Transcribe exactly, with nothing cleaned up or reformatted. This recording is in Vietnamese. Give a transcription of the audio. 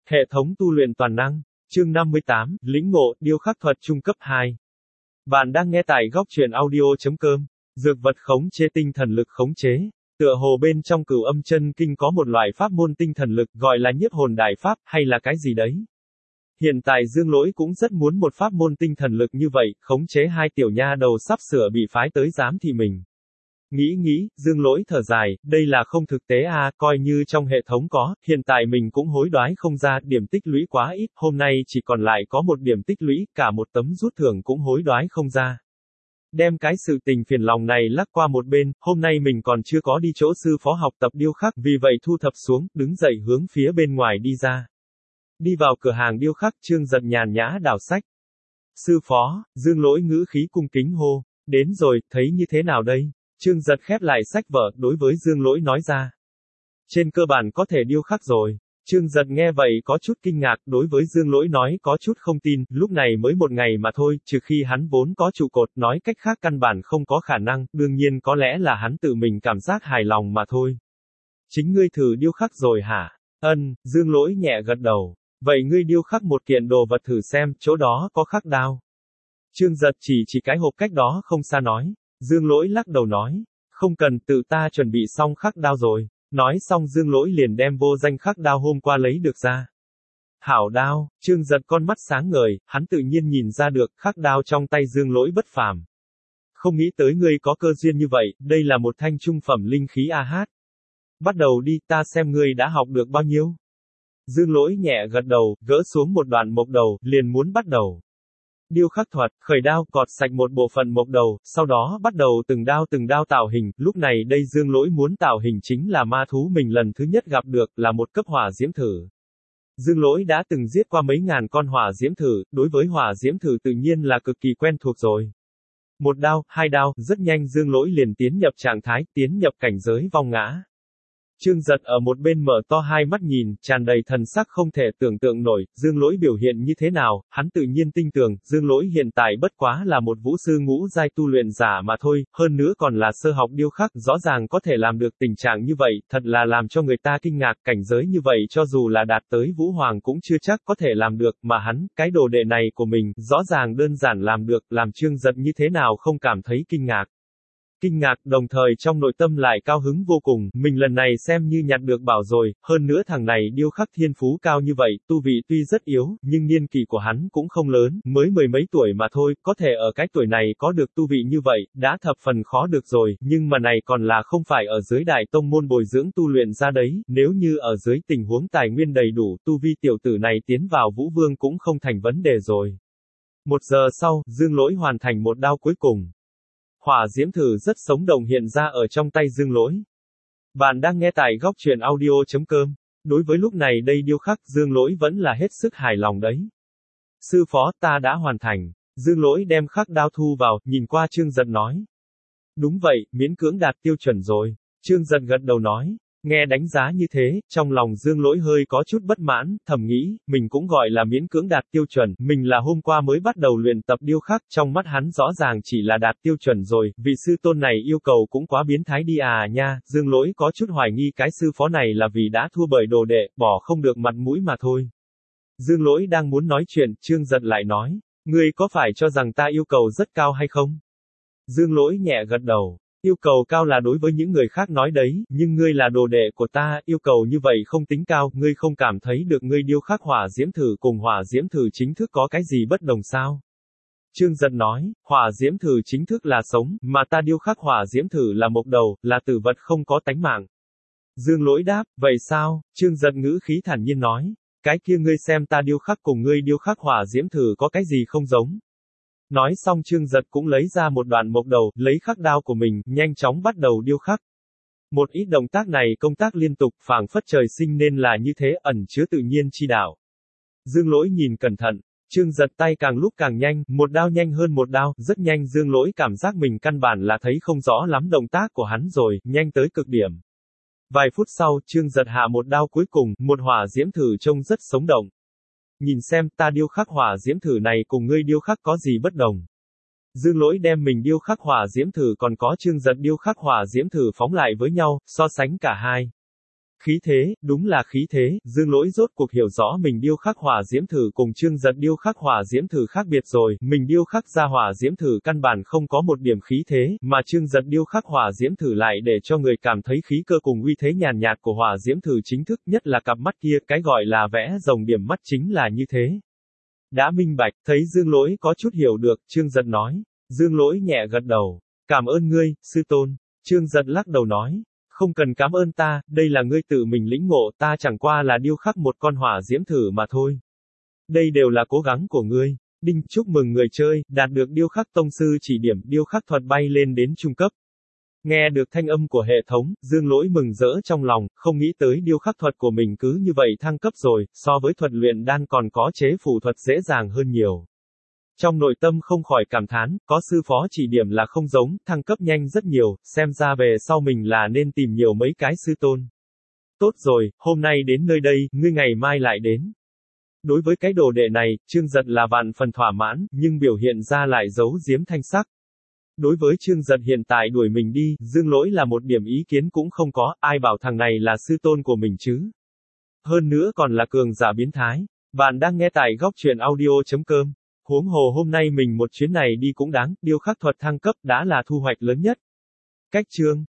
Hệ thống tu luyện toàn năng. Chương năm mươi tám, lĩnh ngộ, điêu khắc thuật trung cấp hai. Bạn đang nghe tại góc truyện audio.com. Dược vật khống chế tinh thần lực khống chế. Tựa hồ bên trong Cửu Âm Chân Kinh có một loại pháp môn tinh thần lực gọi là nhiếp hồn đại pháp, hay là cái gì đấy. Hiện tại Dương Lỗi cũng rất muốn một pháp môn tinh thần lực như vậy, khống chế hai tiểu nha đầu sắp sửa bị phái tới giám thị mình. Nghĩ nghĩ, Dương Lỗi thở dài, đây là không thực tế à, coi như trong hệ thống có, hiện tại mình cũng hối đoái không ra, điểm tích lũy quá ít, hôm nay chỉ còn lại có một điểm tích lũy, cả một tấm rút thưởng cũng hối đoái không ra. Đem cái sự tình phiền lòng này lắc qua một bên, hôm nay mình còn chưa có đi chỗ sư phó học tập điêu khắc, vì vậy thu thập xuống, đứng dậy hướng phía bên ngoài đi ra. Đi vào cửa hàng điêu khắc, Trương Giật nhàn nhã đảo sách. Sư phó, Dương Lỗi ngữ khí cung kính hô, đến rồi, thấy như thế nào đây? Trương Giật khép lại sách vở, đối với Dương Lỗi nói ra. Trên cơ bản có thể điêu khắc rồi. Trương Giật nghe vậy có chút kinh ngạc, đối với Dương Lỗi nói có chút không tin, lúc này mới một ngày mà thôi, trừ khi hắn vốn có trụ cột, nói cách khác căn bản không có khả năng, đương nhiên có lẽ là hắn tự mình cảm giác hài lòng mà thôi. Chính ngươi thử điêu khắc rồi hả? Ân, Dương Lỗi nhẹ gật đầu. Vậy ngươi điêu khắc một kiện đồ vật thử xem, chỗ đó có khắc đao. Trương Giật chỉ chỉ cái hộp cách đó không xa nói. Dương Lỗi lắc đầu nói, không cần, tự ta chuẩn bị xong khắc đao rồi. Nói xong Dương Lỗi liền đem vô danh khắc đao hôm qua lấy được ra. Hảo đao, Trương Giật con mắt sáng ngời, hắn tự nhiên nhìn ra được khắc đao trong tay Dương Lỗi bất phàm. Không nghĩ tới ngươi có cơ duyên như vậy, đây là một thanh trung phẩm linh khí a hát. Bắt đầu đi, ta xem ngươi đã học được bao nhiêu. Dương Lỗi nhẹ gật đầu, gỡ xuống một đoạn mộc đầu, liền muốn bắt đầu. Điêu khắc thuật, khởi đao, cọt sạch một bộ phận mộc đầu, sau đó bắt đầu từng đao từng đao tạo hình, lúc này đây Dương Lỗi muốn tạo hình chính là ma thú mình lần thứ nhất gặp được, là một cấp hỏa diễm thử. Dương Lỗi đã từng giết qua mấy ngàn con hỏa diễm thử, đối với hỏa diễm thử tự nhiên là cực kỳ quen thuộc rồi. Một đao, hai đao, rất nhanh Dương Lỗi liền tiến nhập trạng thái, tiến nhập cảnh giới vong ngã. Trương Giật ở một bên mở to hai mắt nhìn, tràn đầy thần sắc không thể tưởng tượng nổi, Dương Lỗi biểu hiện như thế nào, hắn tự nhiên tin tưởng, Dương Lỗi hiện tại bất quá là một vũ sư ngũ giai tu luyện giả mà thôi, hơn nữa còn là sơ học điêu khắc, rõ ràng có thể làm được tình trạng như vậy, thật là làm cho người ta kinh ngạc, cảnh giới như vậy cho dù là đạt tới vũ hoàng cũng chưa chắc có thể làm được, mà hắn, cái đồ đệ này của mình, rõ ràng đơn giản làm được, làm Trương Giật như thế nào không cảm thấy kinh ngạc. Kinh ngạc, đồng thời trong nội tâm lại cao hứng vô cùng, mình lần này xem như nhặt được bảo rồi, hơn nữa thằng này điêu khắc thiên phú cao như vậy, tu vị tuy rất yếu, nhưng niên kỷ của hắn cũng không lớn, mới mười mấy tuổi mà thôi, có thể ở cái tuổi này có được tu vị như vậy, đã thập phần khó được rồi, nhưng mà này còn là không phải ở dưới đại tông môn bồi dưỡng tu luyện ra đấy, nếu như ở dưới tình huống tài nguyên đầy đủ, tu vi tiểu tử này tiến vào vũ vương cũng không thành vấn đề rồi. Một giờ sau, Dương Lỗi hoàn thành một đao cuối cùng. Hỏa diễm thử rất sống động hiện ra ở trong tay Dương Lỗi. Bạn đang nghe tại góc truyện audio.com. Đối với lúc này đây điêu khắc, Dương Lỗi vẫn là hết sức hài lòng đấy. Sư phó, ta đã hoàn thành. Dương Lỗi đem khắc đao thu vào, nhìn qua Trương Giật nói. Đúng vậy, miễn cưỡng đạt tiêu chuẩn rồi. Trương Giật gật đầu nói. Nghe đánh giá như thế, trong lòng Dương Lỗi hơi có chút bất mãn, thầm nghĩ, mình cũng gọi là miễn cưỡng đạt tiêu chuẩn, mình là hôm qua mới bắt đầu luyện tập điêu khắc, trong mắt hắn rõ ràng chỉ là đạt tiêu chuẩn rồi, vị sư tôn này yêu cầu cũng quá biến thái đi à nha, Dương Lỗi có chút hoài nghi cái sư phó này là vì đã thua bởi đồ đệ, bỏ không được mặt mũi mà thôi. Dương Lỗi đang muốn nói chuyện, Trương Giật lại nói, ngươi có phải cho rằng ta yêu cầu rất cao hay không? Dương Lỗi nhẹ gật đầu. Yêu cầu cao là đối với những người khác nói đấy, nhưng ngươi là đồ đệ của ta, yêu cầu như vậy không tính cao, ngươi không cảm thấy được ngươi điêu khắc hỏa diễm thử cùng hỏa diễm thử chính thức có cái gì bất đồng sao? Trương Giật nói, hỏa diễm thử chính thức là sống, mà ta điêu khắc hỏa diễm thử là mộc đầu, là tử vật không có tánh mạng. Dương Lỗi đáp, vậy sao? Trương Giật ngữ khí thản nhiên nói, cái kia ngươi xem ta điêu khắc cùng ngươi điêu khắc hỏa diễm thử có cái gì không giống? Nói xong Trương Giật cũng lấy ra một đoạn mộc đầu, lấy khắc đao của mình, nhanh chóng bắt đầu điêu khắc. Một ít động tác này công tác liên tục, phảng phất trời sinh nên là như thế, ẩn chứa tự nhiên chi đạo. Dương Lỗi nhìn cẩn thận, Trương Giật tay càng lúc càng nhanh, một đao nhanh hơn một đao, rất nhanh Dương Lỗi cảm giác mình căn bản là thấy không rõ lắm động tác của hắn rồi, nhanh tới cực điểm. Vài phút sau, Trương Giật hạ một đao cuối cùng, một hỏa diễm thử trông rất sống động. Nhìn xem, ta điêu khắc hỏa diễm thử này cùng ngươi điêu khắc có gì bất đồng. Dương Lỗi đem mình điêu khắc hỏa diễm thử còn có Trương Giật điêu khắc hỏa diễm thử phóng lại với nhau, so sánh cả hai. Khí thế, đúng là khí thế, Dương Lỗi rốt cuộc hiểu rõ mình điêu khắc hỏa diễm thử cùng Trương Giật điêu khắc hỏa diễm thử khác biệt rồi, mình điêu khắc ra hỏa diễm thử căn bản không có một điểm khí thế, mà Trương Giật điêu khắc hỏa diễm thử lại để cho người cảm thấy khí cơ cùng uy thế nhàn nhạt của hỏa diễm thử chính thức, nhất là cặp mắt kia, cái gọi là vẽ rồng điểm mắt chính là như thế. Đã minh bạch, thấy Dương Lỗi có chút hiểu được, Trương Giật nói. Dương Lỗi nhẹ gật đầu. Cảm ơn ngươi, sư tôn. Trương Giật lắc đầu nói. Không cần cảm ơn ta, đây là ngươi tự mình lĩnh ngộ, ta chẳng qua là điêu khắc một con hỏa diễm thử mà thôi. Đây đều là cố gắng của ngươi. Đinh, chúc mừng người chơi, đạt được điêu khắc tông sư chỉ điểm, điêu khắc thuật bay lên đến trung cấp. Nghe được thanh âm của hệ thống, Dương Lỗi mừng rỡ trong lòng, không nghĩ tới điêu khắc thuật của mình cứ như vậy thăng cấp rồi, so với thuật luyện đan còn có chế phù thuật dễ dàng hơn nhiều. Trong nội tâm không khỏi cảm thán, có sư phó chỉ điểm là không giống, thăng cấp nhanh rất nhiều, xem ra về sau mình là nên tìm nhiều mấy cái sư tôn. Tốt rồi, hôm nay đến nơi đây, ngươi ngày mai lại đến. Đối với cái đồ đệ này, Trương Giật là vạn phần thỏa mãn, nhưng biểu hiện ra lại giấu giếm thanh sắc. Đối với Trương Giật hiện tại đuổi mình đi, Dương Lỗi là một điểm ý kiến cũng không có, ai bảo thằng này là sư tôn của mình chứ. Hơn nữa còn là cường giả biến thái. Bạn đang nghe tại góc truyện audio.com. Huống hồ hôm nay mình một chuyến này đi cũng đáng, điêu khắc thuật thăng cấp đã là thu hoạch lớn nhất. Cách chương